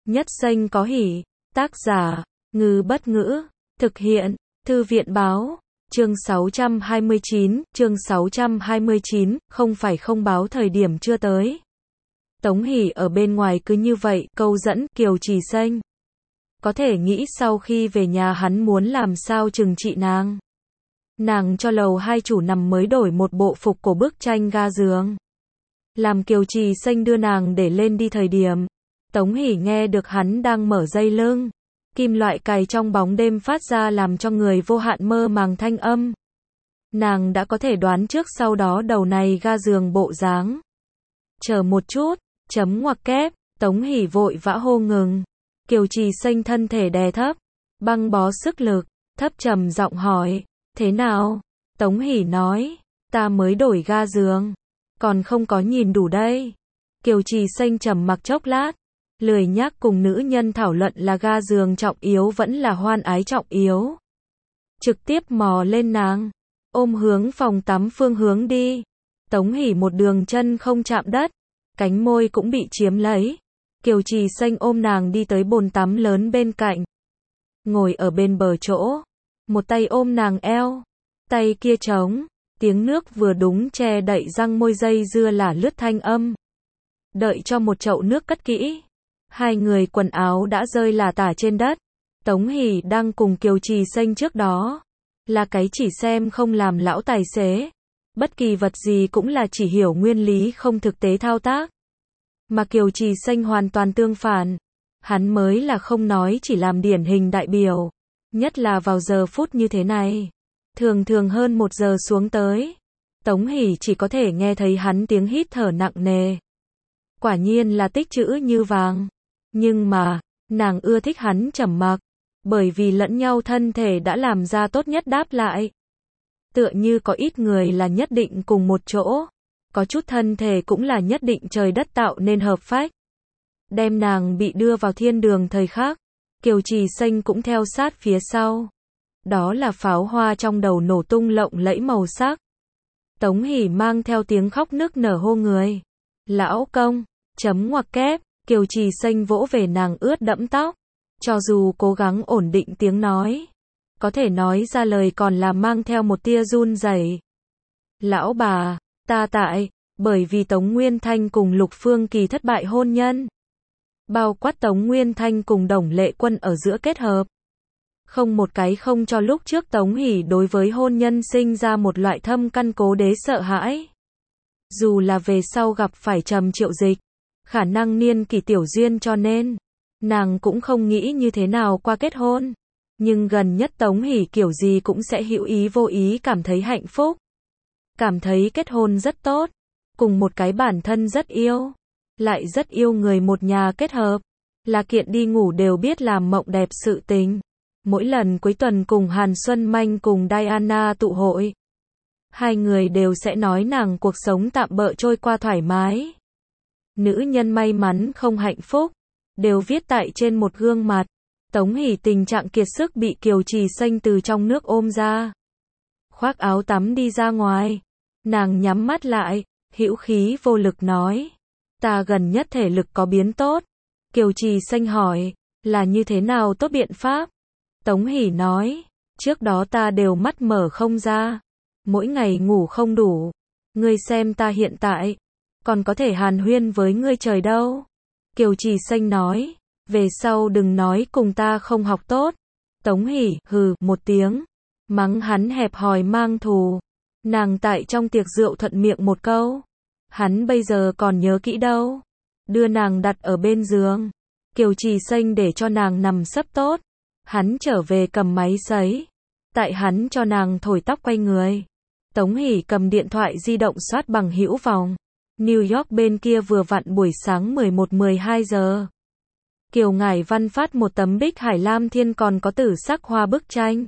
Nhất Xanh có hỉ. Tác giả, Ngư Bất Ngữ. Thực hiện, Thư viện Báo. Chương 629, không phải không báo thời điểm chưa tới. Tống Hỷ ở bên ngoài cứ như vậy, câu dẫn Kiều Trì Xanh. Có thể nghĩ sau khi về nhà hắn muốn làm sao trừng trị nàng. Nàng cho lầu 2 chủ nằm mới đổi một bộ phục cổ bức tranh ga giường. Làm Kiều Trì Xanh đưa nàng để lên đi thời điểm. Tống Hỷ nghe được hắn đang mở dây lưng. Kim loại cài trong bóng đêm phát ra làm cho người vô hạn mơ màng thanh âm. Nàng đã có thể đoán trước sau đó đầu này ga giường bộ dáng. Chờ một chút, chấm ngoặc kép, Tống Hỷ vội vã hô ngừng. Kiều Trì Xanh thân thể đè thấp, băng bó sức lực, thấp trầm giọng hỏi, thế nào? Tống Hỷ nói, ta mới đổi ga giường, còn không có nhìn đủ đây. Kiều Trì Xanh trầm mặc chốc lát, lười nhác cùng nữ nhân thảo luận là ga giường trọng yếu vẫn là hoan ái trọng yếu. Trực tiếp mò lên nàng, ôm hướng phòng tắm phương hướng đi. Tống Hỷ một đường chân không chạm đất, cánh môi cũng bị chiếm lấy. Kiều Trì Xanh ôm nàng đi tới bồn tắm lớn bên cạnh. Ngồi ở bên bờ chỗ, một tay ôm nàng eo, tay kia trống, tiếng nước vừa đúng che đậy răng môi dây dưa là lướt thanh âm. Đợi cho một chậu nước cất kỹ, hai người quần áo đã rơi lả tả trên đất. Tống Hỷ đang cùng Kiều Trì Xanh trước đó, là cái chỉ xem không làm lão tài xế. Bất kỳ vật gì cũng là chỉ hiểu nguyên lý không thực tế thao tác. Mà Kiều Trì Xanh hoàn toàn tương phản. Hắn mới là không nói chỉ làm điển hình đại biểu. Nhất là vào giờ phút như thế này. Thường thường hơn 1 giờ xuống tới. Tống Hỷ chỉ có thể nghe thấy hắn tiếng hít thở nặng nề. Quả nhiên là tích trữ như vàng. Nhưng mà, nàng ưa thích hắn trầm mặc. Bởi vì lẫn nhau thân thể đã làm ra tốt nhất đáp lại. Tựa như có ít người là nhất định cùng một chỗ. Có chút thân thể cũng là nhất định trời đất tạo nên hợp phách. Đem nàng bị đưa vào thiên đường thời khắc. Kiều Trì Xanh cũng theo sát phía sau. Đó là pháo hoa trong đầu nổ tung lộng lẫy màu sắc. Tống Hỷ mang theo tiếng khóc nức nở hô người. Lão công, chấm ngoặc kép, Kiều Trì Xanh vỗ về nàng ướt đẫm tóc. Cho dù cố gắng ổn định tiếng nói, có thể nói ra lời còn là mang theo một tia run rẩy. Lão bà, ta bởi vì Tống Nguyên Thanh cùng Lục Phương Kỳ thất bại hôn nhân. Bao quát Tống Nguyên Thanh cùng Đồng Lệ Quân ở giữa kết hợp. Không một cái không cho lúc trước Tống Hỷ đối với hôn nhân sinh ra một loại thâm căn cố đế sợ hãi. Dù là về sau gặp phải Trầm Triệu Dịch, khả năng niên kỷ tiểu duyên cho nên, nàng cũng không nghĩ như thế nào qua kết hôn. Nhưng gần nhất Tống Hỷ kiểu gì cũng sẽ hữu ý vô ý cảm thấy hạnh phúc. Cảm thấy kết hôn rất tốt. Cùng một cái bản thân rất yêu. Lại rất yêu người một nhà kết hợp. Là kiện đi ngủ đều biết làm mộng đẹp sự tình. Mỗi lần cuối tuần cùng Hàn Xuân Manh cùng Diana tụ hội. Hai người đều sẽ nói nàng cuộc sống tạm bợ trôi qua thoải mái. Nữ nhân may mắn không hạnh phúc. Đều viết tại trên một gương mặt. Tống Hỷ tình trạng kiệt sức bị Kiều Trì Xanh từ trong nước ôm ra. Khoác áo tắm đi ra ngoài. Nàng nhắm mắt lại, hữu khí vô lực nói. Ta gần nhất thể lực có biến tốt. Kiều Trì Xanh hỏi, là như thế nào tốt biện pháp? Tống Hỷ nói, trước đó ta đều mắt mở không ra. Mỗi ngày ngủ không đủ. Ngươi xem ta hiện tại, còn có thể hàn huyên với ngươi trời đâu. Kiều Trì Xanh nói, về sau đừng nói cùng ta không học tốt. Tống Hỷ, hừ, một tiếng. Mắng hắn hẹp hòi mang thù. Nàng tại trong tiệc rượu thuận miệng một câu. Hắn bây giờ còn nhớ kỹ đâu. Đưa nàng đặt ở bên giường. Kiều Trì Xanh để cho nàng nằm sấp tốt. Hắn trở về cầm máy sấy. Tại hắn cho nàng thổi tóc quay người. Tống Hỷ cầm điện thoại di động soát bằng hữu vòng. New York bên kia vừa vặn buổi sáng 11-12 giờ. Kiều Ngải Văn phát một tấm Bích Hải Lam Thiên còn có tử sắc hoa bức tranh.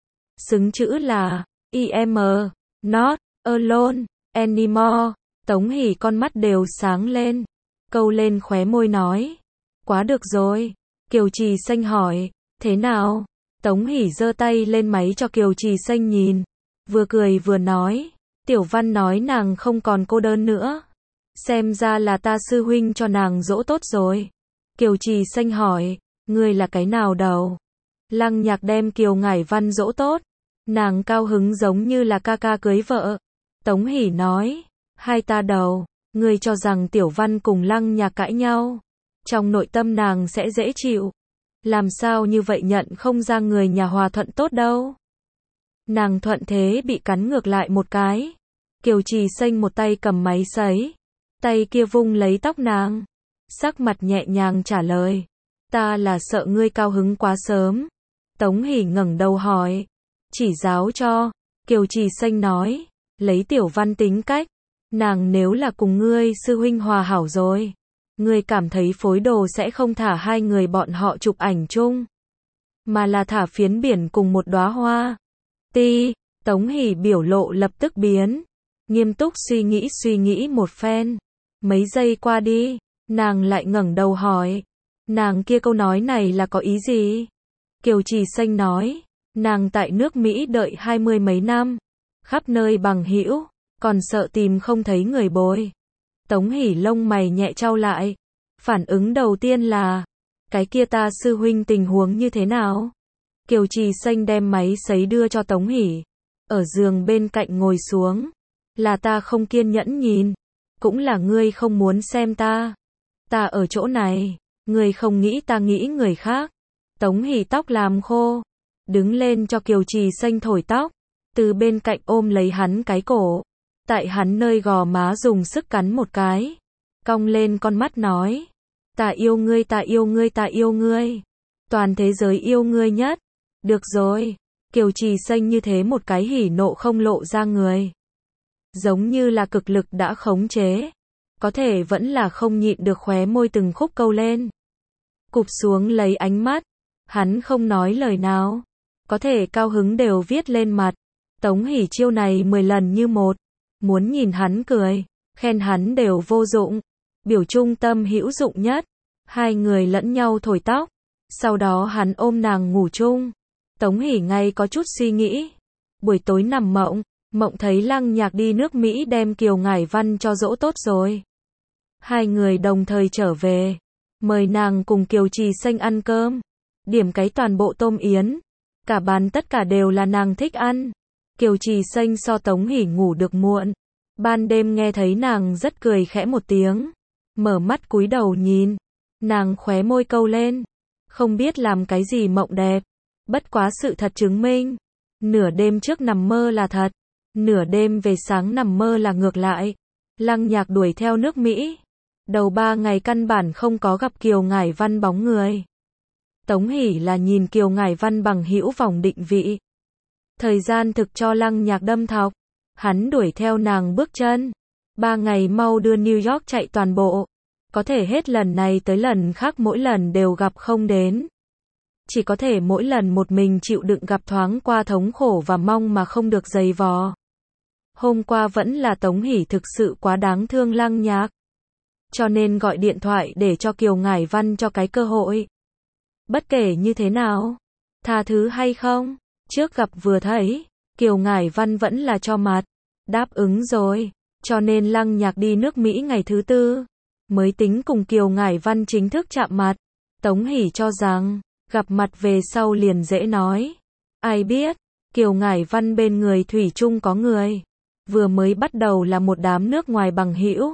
Xứng chữ là I.M. Not alone anymore. Tống Hỷ con mắt đều sáng lên. Câu lên khóe môi nói. Quá được rồi. Kiều Trì Xanh hỏi. Thế nào? Tống Hỷ giơ tay lên máy cho Kiều Trì Xanh nhìn. Vừa cười vừa nói. Tiểu Văn nói nàng không còn cô đơn nữa. Xem ra là ta sư huynh cho nàng dỗ tốt rồi. Kiều Trì Xanh hỏi, ngươi là cái nào đầu? Lăng Nhạc đem Kiều Ngải Văn dỗ tốt, nàng cao hứng giống như là ca ca cưới vợ. Tống Hỷ nói, hai ta đầu, ngươi cho rằng Tiểu Văn cùng Lăng Nhạc cãi nhau, trong nội tâm nàng sẽ dễ chịu. Làm sao như vậy nhận không ra người nhà hòa thuận tốt đâu. Nàng thuận thế bị cắn ngược lại một cái. Kiều Trì Xanh một tay cầm máy sấy, tay kia vung lấy tóc nàng, sắc mặt nhẹ nhàng trả lời, ta là sợ ngươi cao hứng quá sớm. Tống Hỷ ngẩng đầu hỏi, chỉ giáo cho. Kiều Trì Xanh nói, lấy Tiểu Văn tính cách, nàng nếu là cùng ngươi sư huynh hòa hảo rồi, ngươi cảm thấy phối đồ sẽ không thả hai người bọn họ chụp ảnh chung, mà là thả phiến biển cùng một đóa hoa. Ti, Tống Hỷ biểu lộ lập tức biến, nghiêm túc suy nghĩ một phen. Mấy giây qua đi, nàng lại ngẩng đầu hỏi, nàng kia câu nói này là có ý gì? Kiều Trì Xanh nói, nàng tại nước Mỹ đợi 20 mấy năm, khắp nơi bằng hữu, còn sợ tìm không thấy người bồi. Tống Hỷ lông mày nhẹ chau lại, phản ứng đầu tiên là, cái kia ta sư huynh tình huống như thế nào? Kiều Trì Xanh đem máy sấy đưa cho Tống Hỷ, ở giường bên cạnh ngồi xuống, là ta không kiên nhẫn nhìn, cũng là ngươi không muốn xem ta. Ta ở chỗ này, ngươi không nghĩ ta nghĩ người khác. Tống Hỷ tóc làm khô, đứng lên cho Kiều Trì Xanh thổi tóc, từ bên cạnh ôm lấy hắn cái cổ, tại hắn nơi gò má dùng sức cắn một cái, cong lên con mắt nói, ta yêu ngươi, ta yêu ngươi, ta yêu ngươi, toàn thế giới yêu ngươi nhất. Được rồi, Kiều Trì Xanh như thế một cái hỉ nộ không lộ ra người, giống như là cực lực đã khống chế, có thể vẫn là không nhịn được khóe môi từng khúc câu lên, cụp xuống lấy ánh mắt, hắn không nói lời nào, có thể cao hứng đều viết lên mặt. Tống Hỷ chiêu này 10 lần như một, muốn nhìn hắn cười, khen hắn đều vô dụng, biểu trung tâm hữu dụng nhất. Hai người lẫn nhau thổi tóc, sau đó hắn ôm nàng ngủ chung. Tống Hỷ ngay có chút suy nghĩ, buổi tối nằm mộng thấy Lăng Nhạc đi nước Mỹ đem Kiều Ngải Văn cho dỗ tốt rồi. Hai người đồng thời trở về, mời nàng cùng Kiều Trì Xanh ăn cơm, điểm cái toàn bộ tôm yến, cả bàn tất cả đều là nàng thích ăn. Kiều Trì Xanh so Tống Hỷ ngủ được muộn, ban đêm nghe thấy nàng rất cười khẽ một tiếng, mở mắt cúi đầu nhìn, nàng khóe môi câu lên, không biết làm cái gì mộng đẹp, bất quá sự thật chứng minh, nửa đêm trước nằm mơ là thật, nửa đêm về sáng nằm mơ là ngược lại. Lăng Nhạc đuổi theo nước Mỹ, đầu 3 ngày căn bản không có gặp Kiều Ngải Văn bóng người. Tống Hỷ là nhìn Kiều Ngải Văn bằng hữu vòng định vị. Thời gian thực cho Lăng Nhạc đâm thọc, hắn đuổi theo nàng bước chân. 3 ngày mau đưa New York chạy toàn bộ, có thể hết lần này tới lần khác mỗi lần đều gặp không đến. Chỉ có thể mỗi lần một mình chịu đựng gặp thoáng qua thống khổ và mong mà không được giày vò. Hôm qua vẫn là Tống Hỷ thực sự quá đáng thương Lăng Nhạc, cho nên gọi điện thoại để cho Kiều Ngải Văn cho cái cơ hội. Bất kể như thế nào, tha thứ hay không, trước gặp vừa thấy, Kiều Ngải Văn vẫn là cho mặt, đáp ứng rồi, cho nên Lăng Nhạc đi nước Mỹ ngày thứ 4, mới tính cùng Kiều Ngải Văn chính thức chạm mặt. Tống Hỷ cho rằng, gặp mặt về sau liền dễ nói. Ai biết, Kiều Ngải Văn bên người thủy chung có người. Vừa mới bắt đầu là một đám nước ngoài bằng hữu,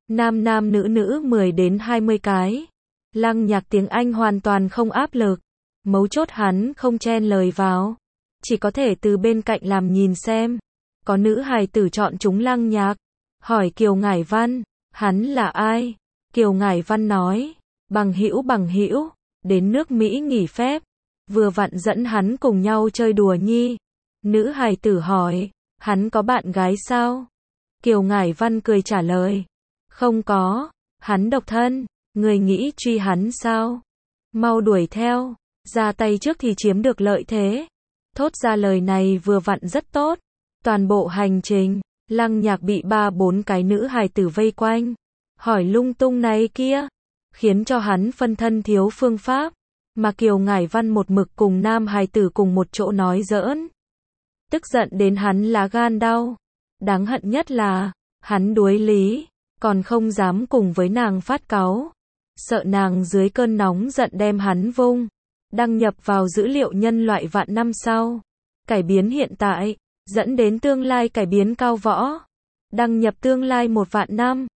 nam nữ 10 đến 20 cái. Lăng Nhạc tiếng Anh hoàn toàn không áp lực, mấu chốt hắn không chen lời vào, chỉ có thể từ bên cạnh làm nhìn xem. Có nữ hài tử chọn chúng Lăng Nhạc, hỏi Kiều Ngải Văn, hắn là ai? Kiều Ngải Văn nói, bằng hữu, đến nước Mỹ nghỉ phép, vừa vặn dẫn hắn cùng nhau chơi đùa nhi. Nữ hài tử hỏi, hắn có bạn gái sao? Kiều Ngải Văn cười trả lời, không có, hắn độc thân, người nghĩ truy hắn sao? Mau đuổi theo, ra tay trước thì chiếm được lợi thế. Thốt ra lời này vừa vặn rất tốt. Toàn bộ hành trình, Lăng Nhạc bị 3-4 cái nữ hài tử vây quanh, hỏi lung tung này kia, khiến cho hắn phân thân thiếu phương pháp, mà Kiều Ngải Văn một mực cùng nam hài tử cùng một chỗ nói giỡn. Tức giận đến hắn lá gan đau. Đáng hận nhất là, hắn đuối lý, còn không dám cùng với nàng phát cáu. sợ nàng dưới cơn nóng giận đem hắn vung. Đăng nhập vào dữ liệu nhân loại vạn năm sau. Cải biến hiện tại, dẫn đến tương lai cải biến cao võ. Đăng nhập tương lai 1 vạn năm.